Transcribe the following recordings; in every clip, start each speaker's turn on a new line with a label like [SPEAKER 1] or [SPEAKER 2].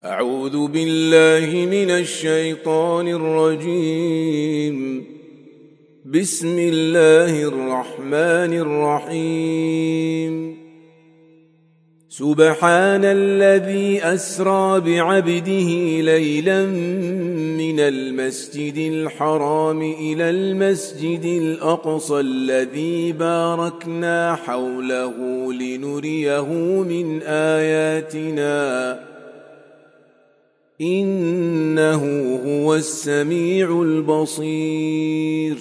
[SPEAKER 1] أعوذ بالله من الشيطان الرجيم. بسم الله الرحمن الرحيم. سبحان الذي أسرى بعبده ليلا من المسجد الحرام إلى المسجد الأقصى الذي باركنا حوله لنريه من آياتنا إنه هو السميع البصير.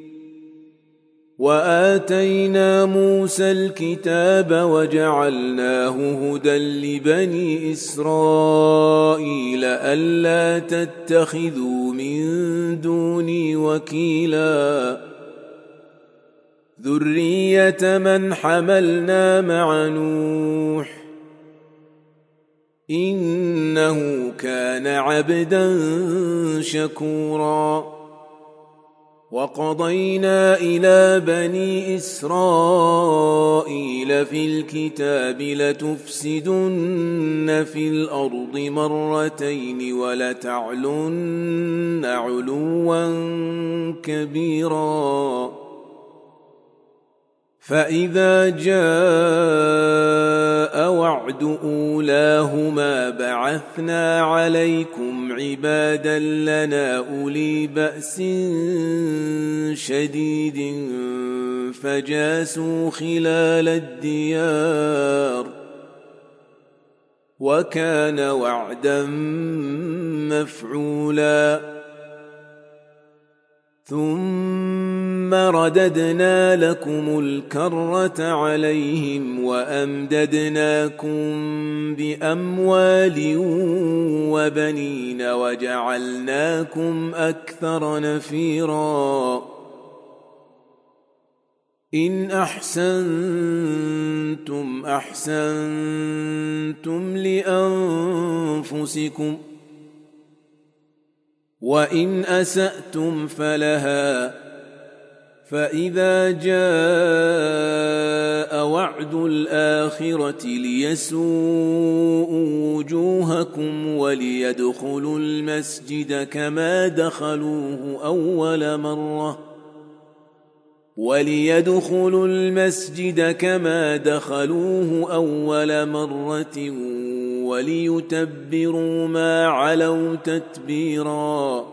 [SPEAKER 1] وآتينا موسى الكتاب وجعلناه هدى لبني إسرائيل ألا تتخذوا من دوني وكيلا ذرية من حملنا مع نوح إنه كان عبدا شكورا. وقضينا إلى بني إسرائيل في الكتاب لتفسدن في الأرض مرتين ولتعلن علوا كبيرا. فإذا جاء وعد أولاهما بعثنا عليكم عبادا لنا أولي بأس شديد فجاسوا خلال الديار وكان وعدا مفعولا. ثم رددنا لكم الكرة عليهم وأمددناكم بأموال وبنين وجعلناكم أكثر نفيرا. إن أحسنتم أحسنتم لأنفسكم وإن أسأتم فلها. فإذا جاء وعد الآخرة ليسوءوا وجوهكم وليدخلوا المسجد كما دخلوه أول مرة وليتبروا ما علوا تتبيرا.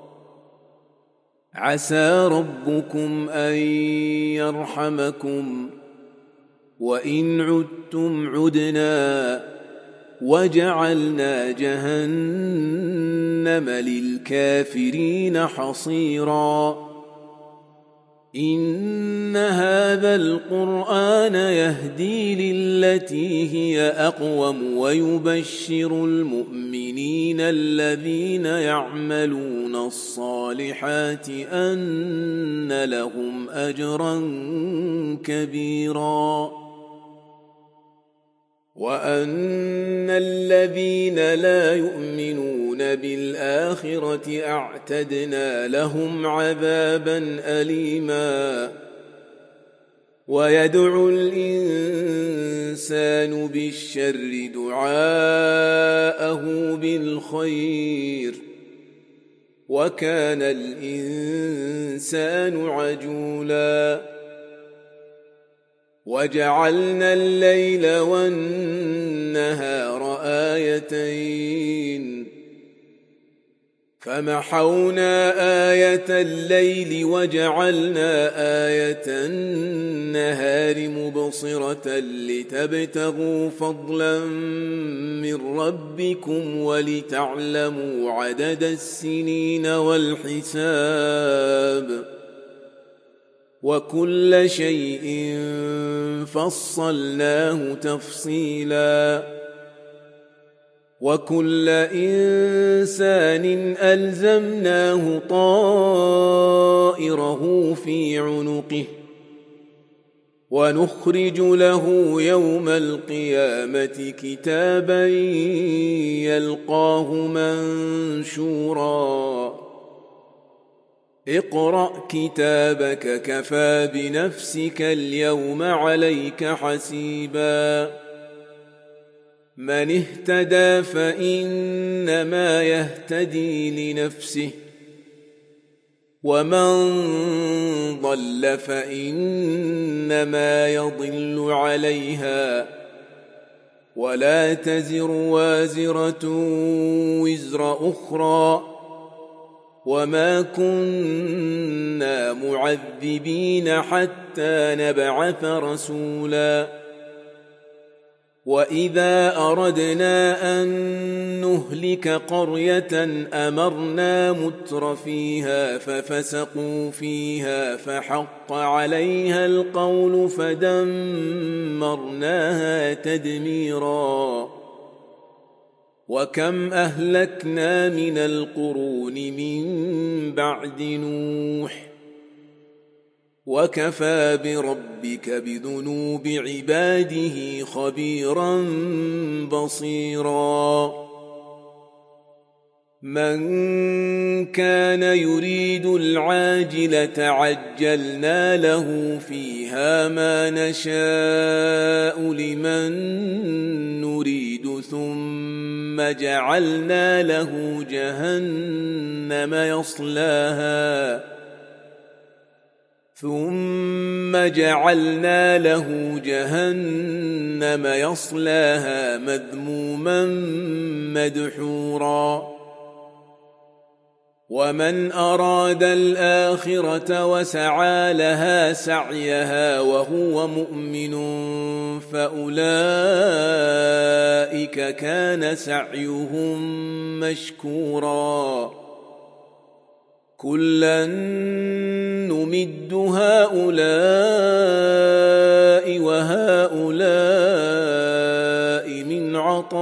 [SPEAKER 1] عسى ربكم أن يرحمكم وإن عدتم عدنا وجعلنا جهنم للكافرين حصيرا. إن هذا القرآن يهدي للتي هي أقوم ويبشر المؤمنين الذين يعملون الصالحات أن لهم أجرا كبيرا. وأن الذين لا يؤمنون بالآخرة أعتدنا لهم عذابا أليما. ويدعو الإنسان بالشر دعاءه بالخير وكان الإنسان عجولا. وجعلنا الليل والنهار آيتين فمحونا آية الليل وجعلنا آية النهار مبصرة لتبتغوا فضلا من ربكم ولتعلموا عدد السنين والحساب وكل شيء فصلناه تفصيلا. وكل إنسان ألزمناه طائره في عنقه ونخرج له يوم القيامة كتابا يلقاه منشورا. اقرأ كتابك كفى بنفسك اليوم عليك حسيبا. من اهتدى فإنما يهتدي لنفسه ومن ضل فإنما يضل عليها ولا تزر وازرة وزر أخرى وما كنا معذبين حتى نبعث رسولا وإذا أردنا أن نهلك قرية أمرنا متر فيها ففسقوا فيها فحق عليها القول فدمرناها تدميرا وكم أهلكنا من القرون من بعد نوح وكفى بربك بذنوب عباده خبيرا بصيرا من كان يريد العاجلة عجلنا له فيها ما نشاء لمن نريد ثم جعلنا له جهنم يصلاها مذموما مدحورا ومن أراد الآخرة وسعى لها سعيها وهو مؤمن فأولئك كان سعيهم مشكورا كلا نمد هؤلاء وهؤلاء من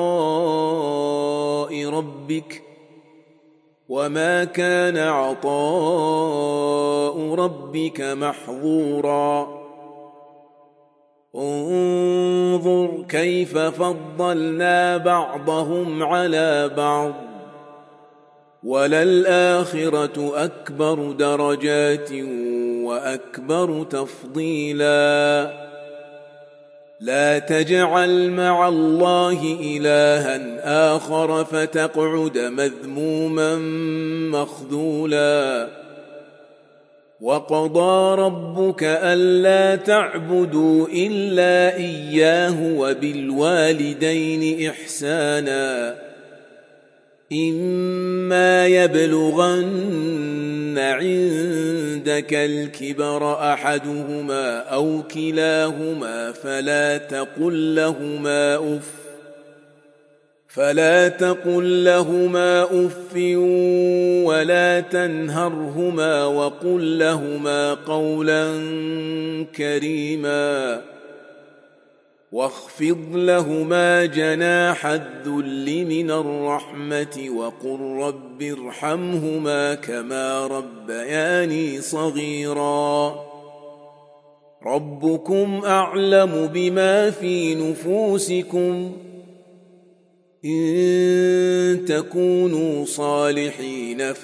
[SPEAKER 1] عطاء ربك وما كان عطاء ربك محظورا انظر كيف فضلنا بعضهم على بعض وللآخرة أكبر درجات وأكبر تفضيلا لا تجعل مع الله إلها آخر فتقعد مذموما مخذولا وقضى ربك ألا تعبدوا إلا إياه وبالوالدين إحسانا إما يبلغن عندك الكبر أحدهما أو كلاهما فلا تقل لهما أف ولا تنهرهما وقل لهما قولا كريما واخفض لهما جناح الذل من الرحمة وقل رب ارحمهما كما ربياني صغيرا ربكم أعلم بما في نفوسكم إن تكونوا صالحين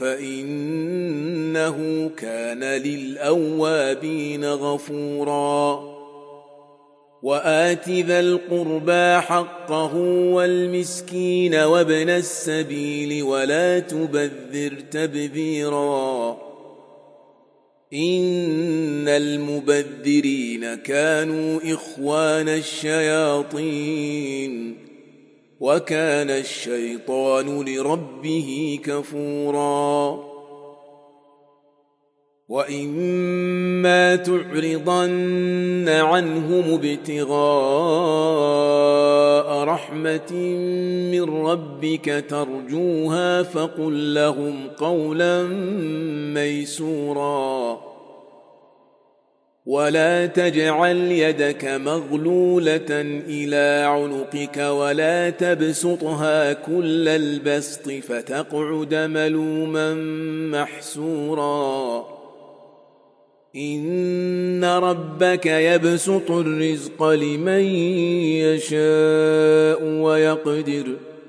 [SPEAKER 1] فإنه كان للأوابين غفورا وآت ذا القربى حقه والمسكين وابن السبيل ولا تبذر تبذيرا إن المبذرين كانوا إخوان الشياطين وكان الشيطان لربه كفورا وإما تعرضن عنهم ابتغاء رحمة من ربك ترجوها فقل لهم قولا ميسورا ولا تجعل يدك مغلولة إلى عنقك ولا تبسطها كل البسط فتقعد ملوما محسورا إن ربك يبسط الرزق لمن يشاء ويقدر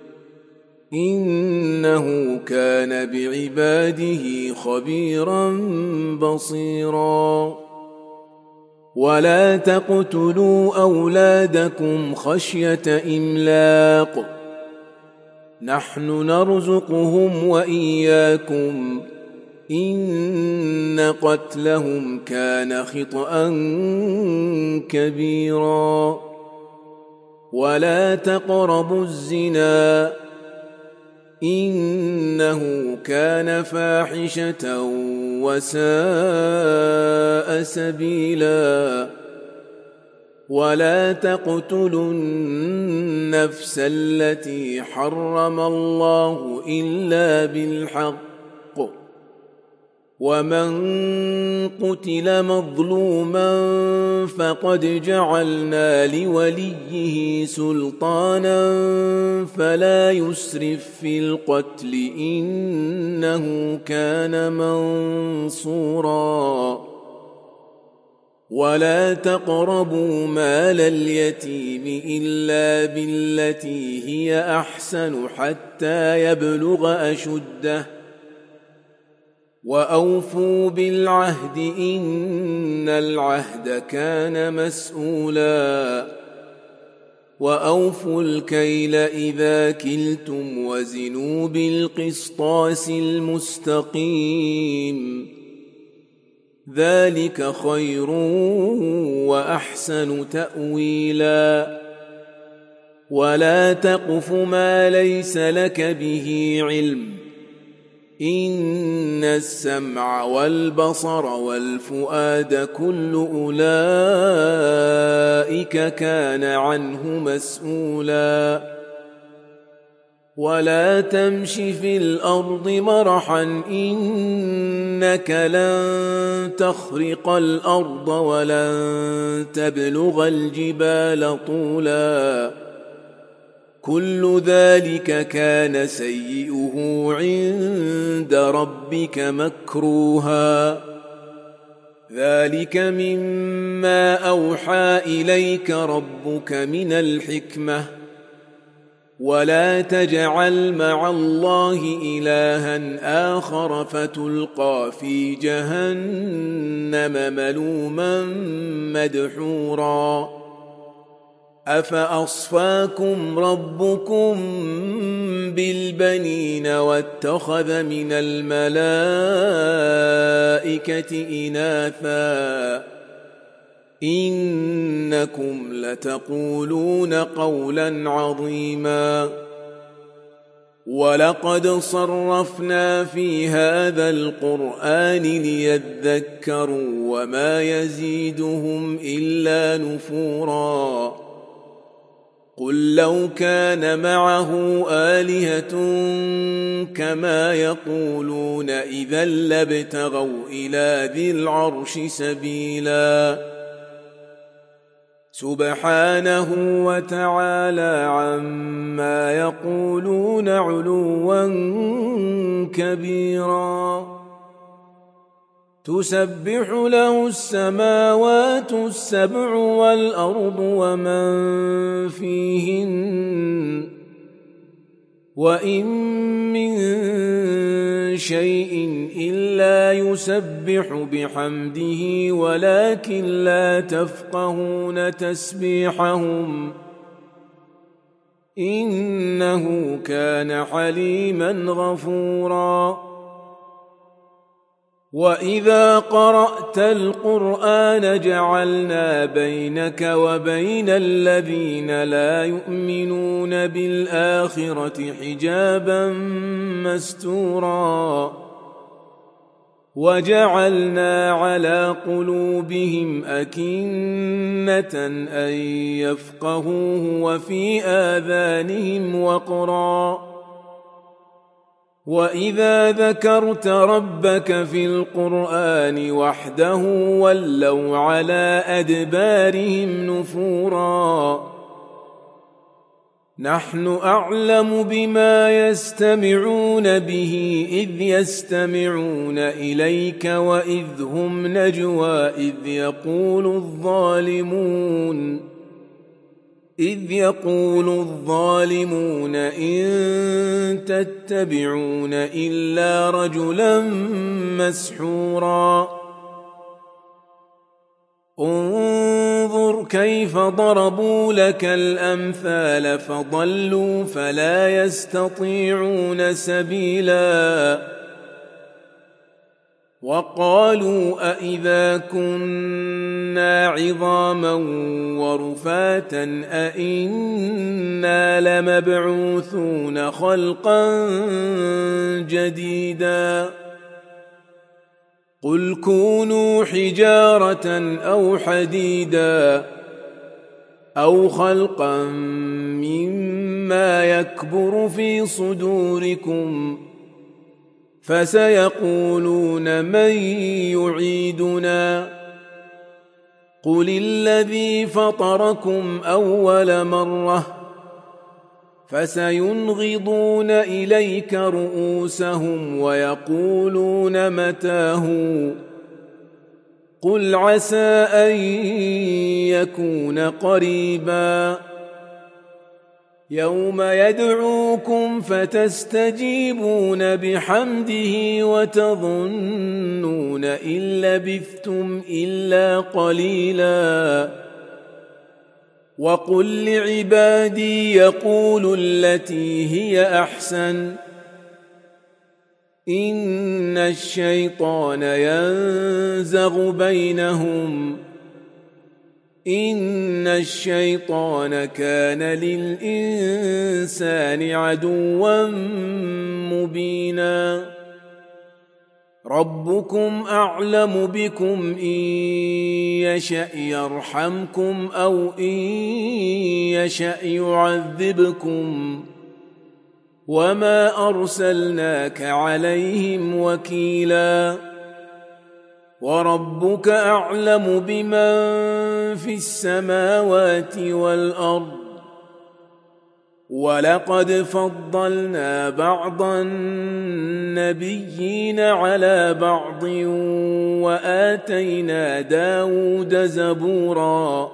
[SPEAKER 1] إنه كان بعباده خبيرا بصيرا ولا تقتلوا أولادكم خشية إملاق نحن نرزقهم وإياكم إن قتلهم كان خطأ كبيرا ولا تقربوا الزنا إنه كان فاحشة وساء سبيلا ولا تقتلوا النفس التي حرم الله إلا بالحق ومن قتل مظلوما فقد جعلنا لوليه سلطانا فلا يسرف في القتل إنه كان منصورا ولا تقربوا مال اليتيم إلا بالتي هي أحسن حتى يبلغ أشده وأوفوا بالعهد إن العهد كان مسؤولا وأوفوا الكيل إذا كلتم وزنوا بالقسطاس المستقيم ذلك خير وأحسن تأويلا ولا تقف ما ليس لك به علم إن السمع والبصر والفؤاد كل أولئك كان عنه مسؤولا ولا تمش في الأرض مرحا إنك لن تخرق الأرض ولن تبلغ الجبال طولا كل ذلك كان سيئه عند ربك مكروها ذلك مما أوحى إليك ربك من الحكمة ولا تجعل مع الله إلها آخر فتلقى في جهنم ملوما مدحورا أفأصفاكم ربكم بالبنين واتخذ من الملائكة إناثا إنكم لتقولون قولا عظيما ولقد صرفنا في هذا القرآن ليذكروا وما يزيدهم إلا نفورا قل لو كان معه آلهة كما يقولون إذا لابتغوا إلى ذي العرش سبيلا سبحانه وتعالى عما يقولون علوا كبيرا تسبح له السماوات السبع والأرض ومن فيهن وإن من شيء إلا يسبح بحمده ولكن لا تفقهون تسبيحهم إنه كان حليما غفورا وإذا قرأت القرآن جعلنا بينك وبين الذين لا يؤمنون بالآخرة حجابا مستورا وجعلنا على قلوبهم أكنة أن يفقهوه وفي آذانهم وقرا وإذا ذكرت ربك في القرآن وحده ولوا على أدبارهم نفورا نحن أعلم بما يستمعون به إذ يستمعون إليك وإذ هم نجوى إذ يقول الظالمون إن تتبعون إلا رجلا مسحورا انظر كيف ضربوا لك الأمثال فضلوا فلا يستطيعون سبيلا وقالوا أئذا كنا عظاما ورفاتا أئنا لمبعوثون خلقا جديدا قل كونوا حجارة أو حديدا أو خلقا مما يكبر في صدوركم فسيقولون من يعيدنا قل الذي فطركم أول مرة فسينغضون إليك رؤوسهم ويقولون متاه قل عسى أن يكون قريبا يوم يدعوكم فتستجيبون بحمده وتظنون إن لبثتم إلا قليلا وقل لعبادي يقولوا التي هي أحسن إن الشيطان ينزغ بينهم إن الشيطان كان للإنسان عدوا مبينا ربكم أعلم بكم إن يشأ يرحمكم أو إن يشأ يعذبكم وما أرسلناك عليهم وكيلا وربك أعلم بمن في السماوات والأرض ولقد فضلنا بعض النبيين على بعض وآتينا داود زبورا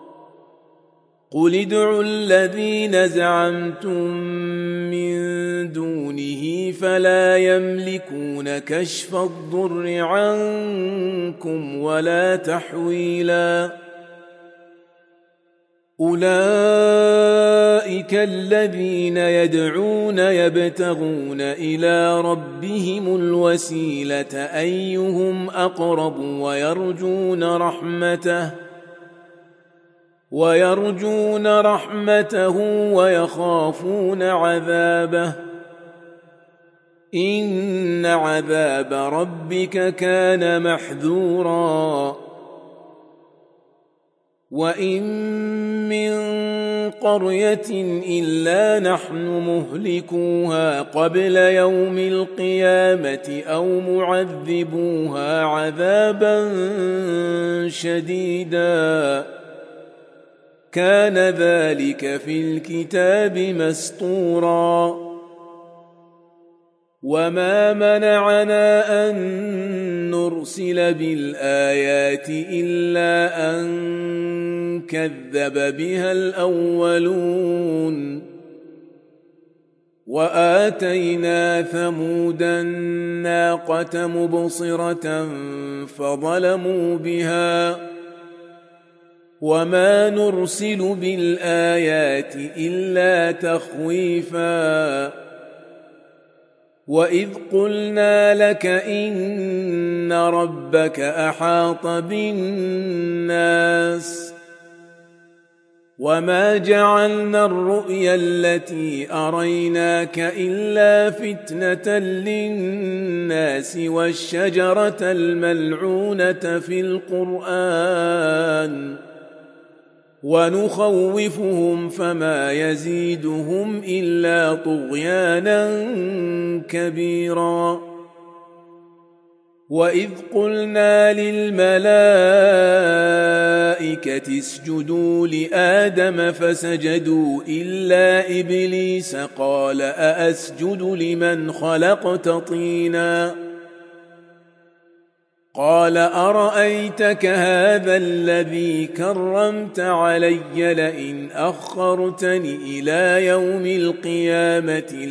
[SPEAKER 1] قل ادعوا الذين زعمتم من دونه فلا يملكون كشف الضر عنكم ولا تحويلا أولئك الذين يدعون يبتغون إلى ربهم الوسيلة أيهم أقرب ويرجون رحمته ويخافون عذابه إن عذاب ربك كان محذورا وإن من قرية إلا نحن مهلكوها قبل يوم القيامة أو معذبوها عذابا شديدا كان ذلك في الكتاب مسطورا وما منعنا أن نرسل بالآيات إلا أن كذب بها الأولون وآتينا ثمود الناقة مبصرة فظلموا بها وما نرسل بالآيات إلا تخويفا وإذ قلنا لك إن ربك أحاط بالناس وما جعلنا الرؤيا التي أريناك إلا فتنة للناس والشجرة الملعونة في القرآن ونخوفهم فما يزيدهم إلا طغيانا كبيرا وإذ قلنا للملائكة اسجدوا لآدم فسجدوا إلا إبليس قال أأسجد لمن خلقت طينا قال أرأيتك هذا الذي كرمت علي لئن أخرتني إلى يوم القيامة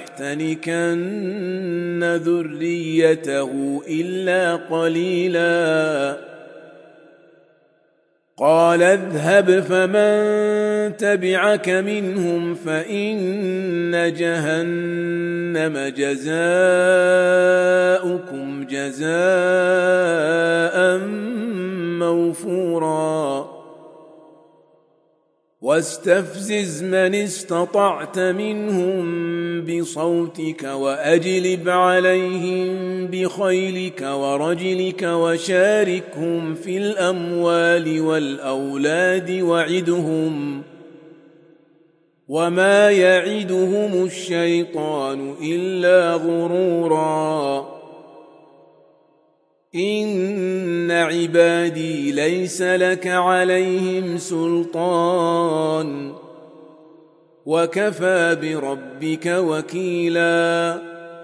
[SPEAKER 1] لأحتنكن ذريته إلا قليلا قال اذهب فمن تبعك منهم فإن جهنم جزاؤكم جزاء موفورا واستفزز من استطعت منهم بصوتك وأجلب عليهم بخيلك ورجلك وشاركهم في الأموال والأولاد وعدهم وما يعدهم الشيطان إلا غرورا إن عبادي ليس لك عليهم سلطان وكفى بربك وكيلا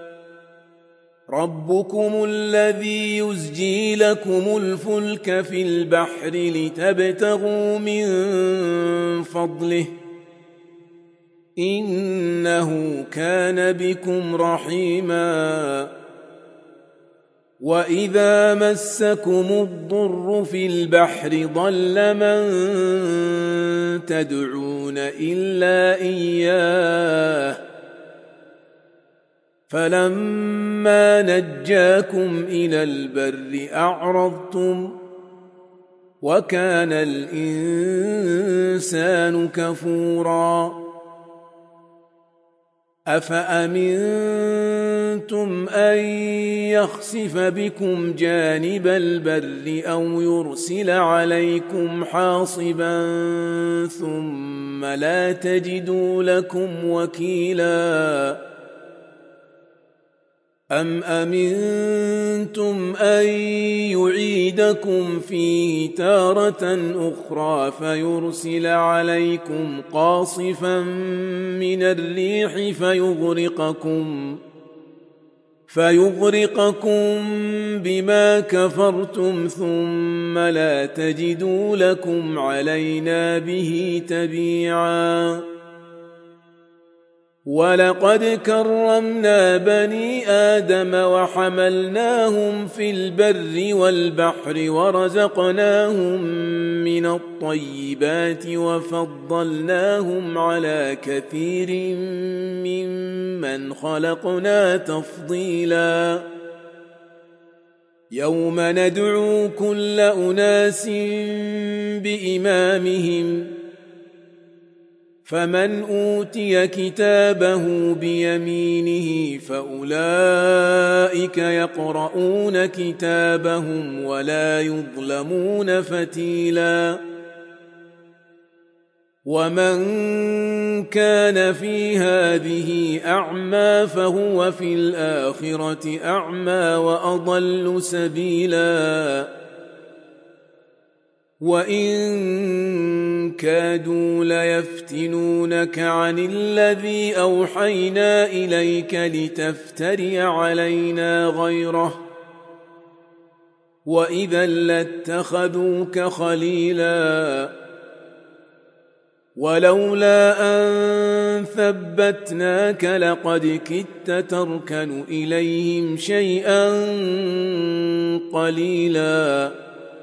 [SPEAKER 1] ربكم الذي يزجي لكم الفلك في البحر لتبتغوا من فضله إنه كان بكم رحيما وإذا مسكم الضر في البحر ضل من تدعون إلا إياه فلما نجاكم إلى البر أعرضتم وكان الإنسان كفورا أفأمنتم أن يخسف بكم جانب البر أو يرسل عليكم حاصبا ثم لا تجدوا لكم وكيلا أم أمنتم أن يعيدكم فيه تارة أخرى فيرسل عليكم قاصفا من الريح فيغرقكم بما كفرتم ثم لا تجدوا لكم علينا به تبيعا ولقد كرمنا بني آدم وحملناهم في البر والبحر ورزقناهم من الطيبات وفضلناهم على كثير ممن خلقنا تفضيلا يوم ندعو كل أناس بإمامهم فمن أوتي كتابه بيمينه فأولئك يقرؤون كتابهم ولا يظلمون فتيلا ومن كان في هذه أعمى فهو في الآخرة أعمى وأضل سبيلا وإن كادوا ليفتنونك عن الذي أوحينا إليك لتفتري علينا غيره وإذا لاتخذوك خليلا ولولا أن ثبتناك لقد كدت تركن إليهم شيئا قليلا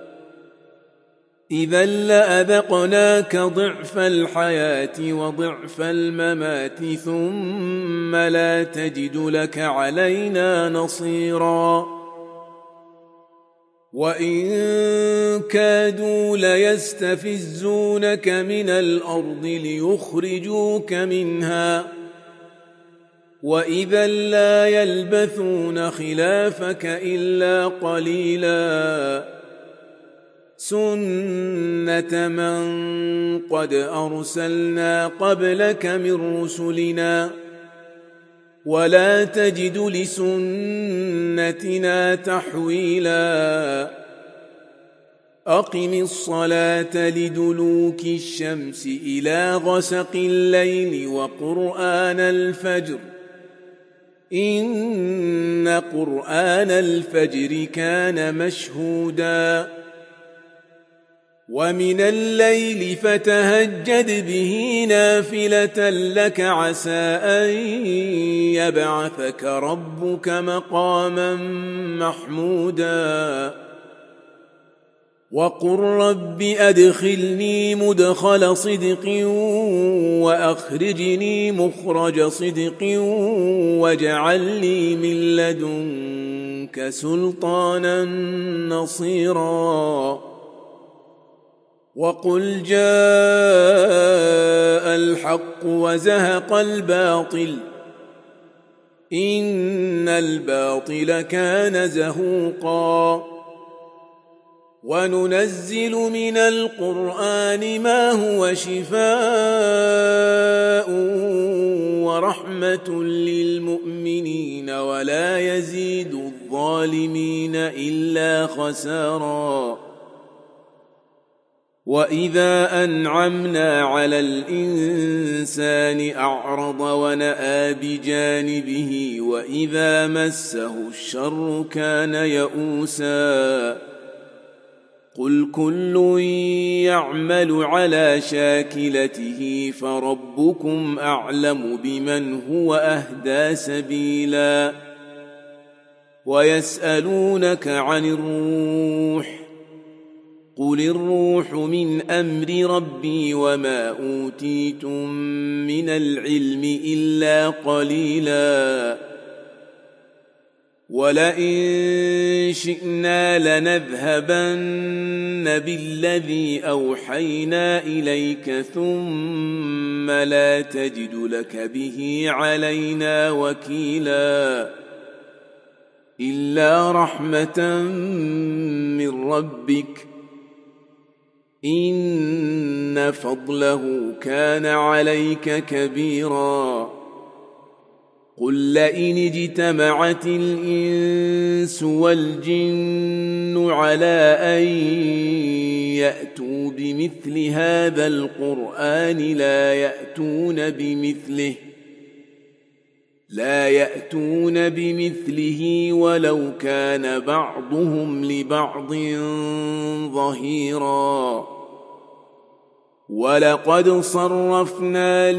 [SPEAKER 1] إذا لأذقناك ضعف الحياة وضعف الممات ثم لا تجد لك علينا نصيرا وإن كادوا ليستفزونك من الأرض ليخرجوك منها وإذا لا يلبثون خلافك إلا قليلا سنة من قد أرسلنا قبلك من رسلنا ولا تجد لسنتنا تحويلا أقم الصلاة لدلوك الشمس إلى غسق الليل وقرآن الفجر إن قرآن الفجر كان مشهودا ومن الليل فتهجد به نافلة لك عسى أن يبعثك ربك مقاما محمودا وقل رب أدخلني مدخل صدق وأخرجني مخرج صدق واجعل لي من لدنك سلطانا نصيرا وقل جاء الحق وزهق الباطل إن الباطل كان زهوقا وننزل من القرآن ما هو شفاء ورحمة للمؤمنين ولا يزيد الظالمين إلا خسارا وإذا أنعمنا على الإنسان أعرض ونأى بجانبه وإذا مسه الشر كان يئوسا قل كل يعمل على شاكلته فربكم أعلم بمن هو أهدى سبيلا ويسألونك عن الروح قل الروح من أمر ربي وما أوتيتم من العلم إلا قليلا ولئن شئنا لنذهبن بالذي أوحينا إليك ثم لا تجد لك به علينا وكيلا إلا رحمة من ربك إن فضله كان عليك كبيرا قل لئن اجتمعت الإنس والجن على أن يأتوا بمثل هذا القرآن لا يأتون بمثله ولو كان بعضهم لبعض ظهيرا ولقد صرفنا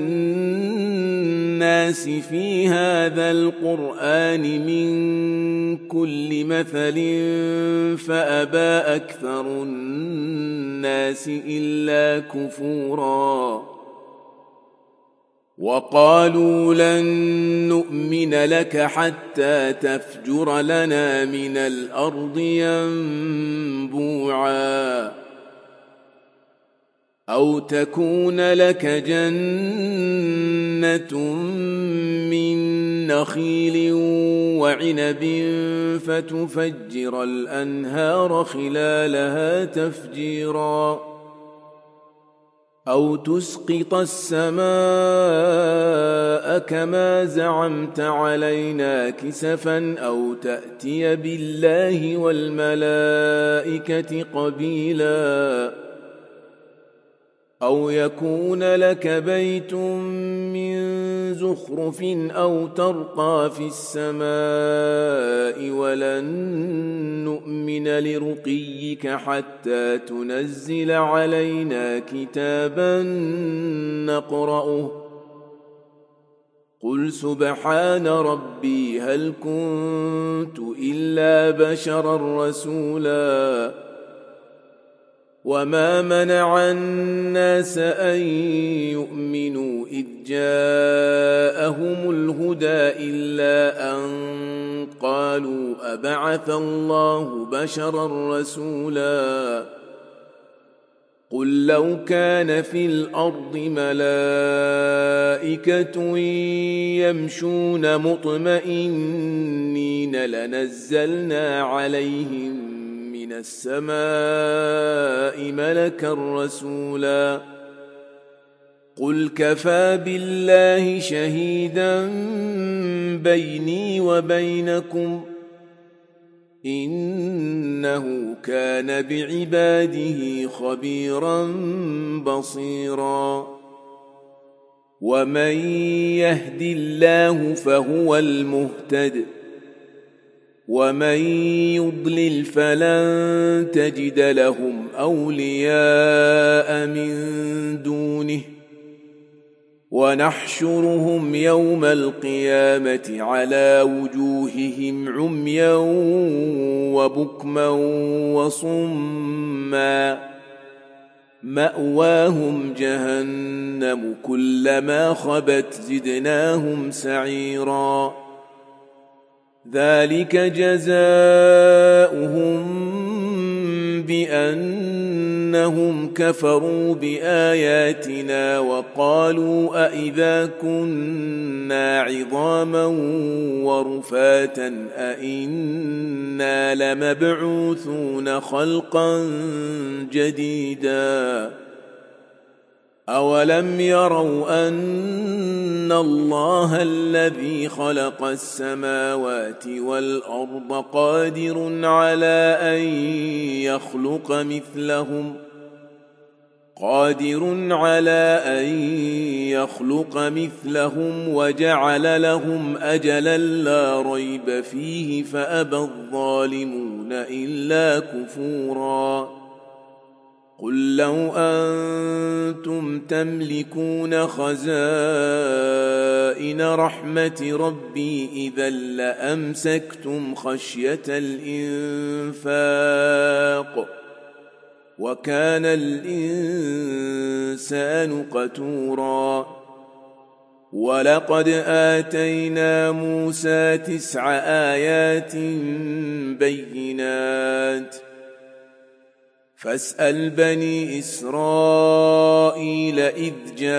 [SPEAKER 1] للناس في هذا القرآن من كل مثل فأبى أكثر الناس إلا كفورا وقالوا لن نؤمن لك حتى تفجر لنا من الأرض ينبوعا أو تكون لك جنة من نخيل وعنب فتفجر الأنهار خلالها تفجيرا أو تسقط السماء كما زعمت علينا كسفا أو تأتي بالله والملائكة قبيلا أو يكون لك بيت من زخرف أو ترقى في السماء ولن نؤمن لرقيك حتى تنزل علينا كتابا نقرأه قل سبحان ربي هل كنت إلا بشرا رسولا وما منع الناس أن يؤمنوا إذ جاءهم الهدى إلا أن قالوا أبعث الله بشرا رسولا قل لو كان في الأرض ملائكة يمشون مطمئنين لنزلنا عليهم من السماء ملكا رسولا قل كفى بالله شهيدا بيني وبينكم إنه كان بعباده خبيرا بصيرا ومن يهد الله فهو المهتد ومن يضلل فلن تجد لهم أولياء من دونه ونحشرهم يوم القيامة على وجوههم عميا وبكما وصما مأواهم جهنم كلما خبت زدناهم سعيرا ذلك جزاؤهم بأنهم كفروا بآياتنا وقالوا أئذا كنا عظاما ورفاتا أئنا لمبعوثون خلقا جديدا أولم يروا أن الله الذي خلق السماوات والأرض قادر على أن يخلق مثلهم وجعل لهم أجلا لا ريب فيه فأبى الظالمون إلا كفورا قل لو أنتم تملكون خزائن رحمة ربي إذا لأمسكتم خشية الإنفاق وكان الإنسان قتورا ولقد آتينا موسى 9 آيات بينات فاسأل بني إسرائيل إذ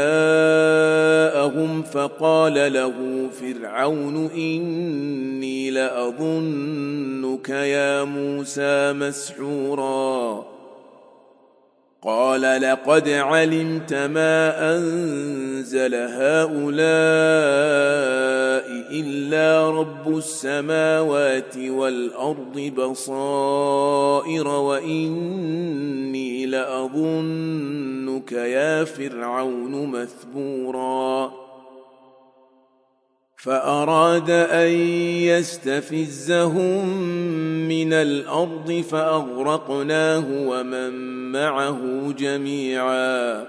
[SPEAKER 1] جاءهم فقال له فرعون إني لأظنك يا موسى مسحورا قال لقد علمت ما أنزل هؤلاء إلا رب السماوات والأرض بصائر وإني لأظنك يا فرعون مثبورا فأراد أن يستفزهم من الأرض فأغرقناه ومن معه جميعا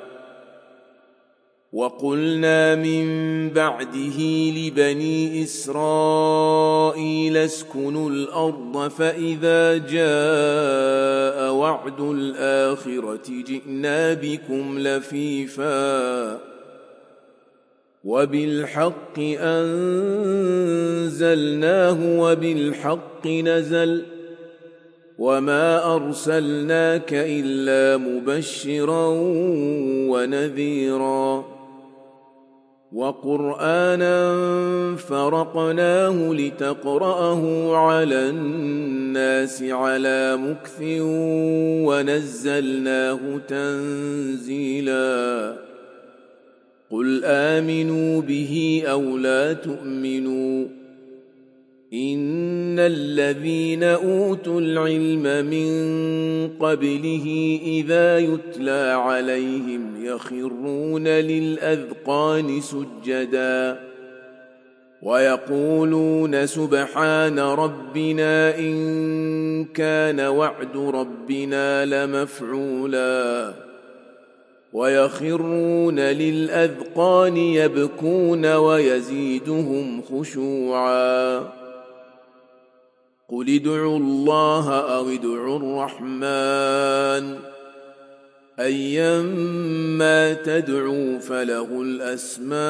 [SPEAKER 1] وقلنا من بعده لبني إسرائيل اسكنوا الأرض فإذا جاء وعد الآخرة جئنا بكم لفيفا وبالحق أنزلناه وبالحق نزل وما أرسلناك إلا مبشرا ونذيرا وقرآنا فرقناه لتقرأه على الناس على مكث ونزلناه تنزيلا قل آمنوا به أو لا تؤمنوا إن الذين أوتوا العلم من قبله إذا يتلى عليهم يخرون للأذقان سجدا ويقولون سبحان ربنا إن كان وعد ربنا لمفعولا ويخرون للأذقان يبكون ويزيدهم خشوعا قل ادعوا الله أو ادعوا الرحمن أيما تدعوا فله الأسماء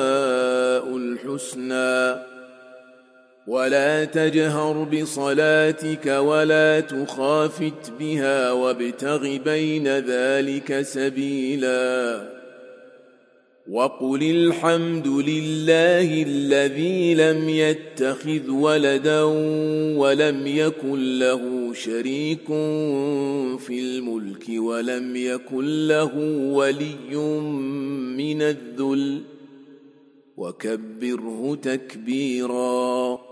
[SPEAKER 1] الحسنى ولا تجهر بصلاتك ولا تخافت بها وابتغ بين ذلك سبيلا وقل الحمد لله الذي لم يتخذ ولدا ولم يكن له شريك في الملك ولم يكن له ولي من الذل وكبره تكبيرا.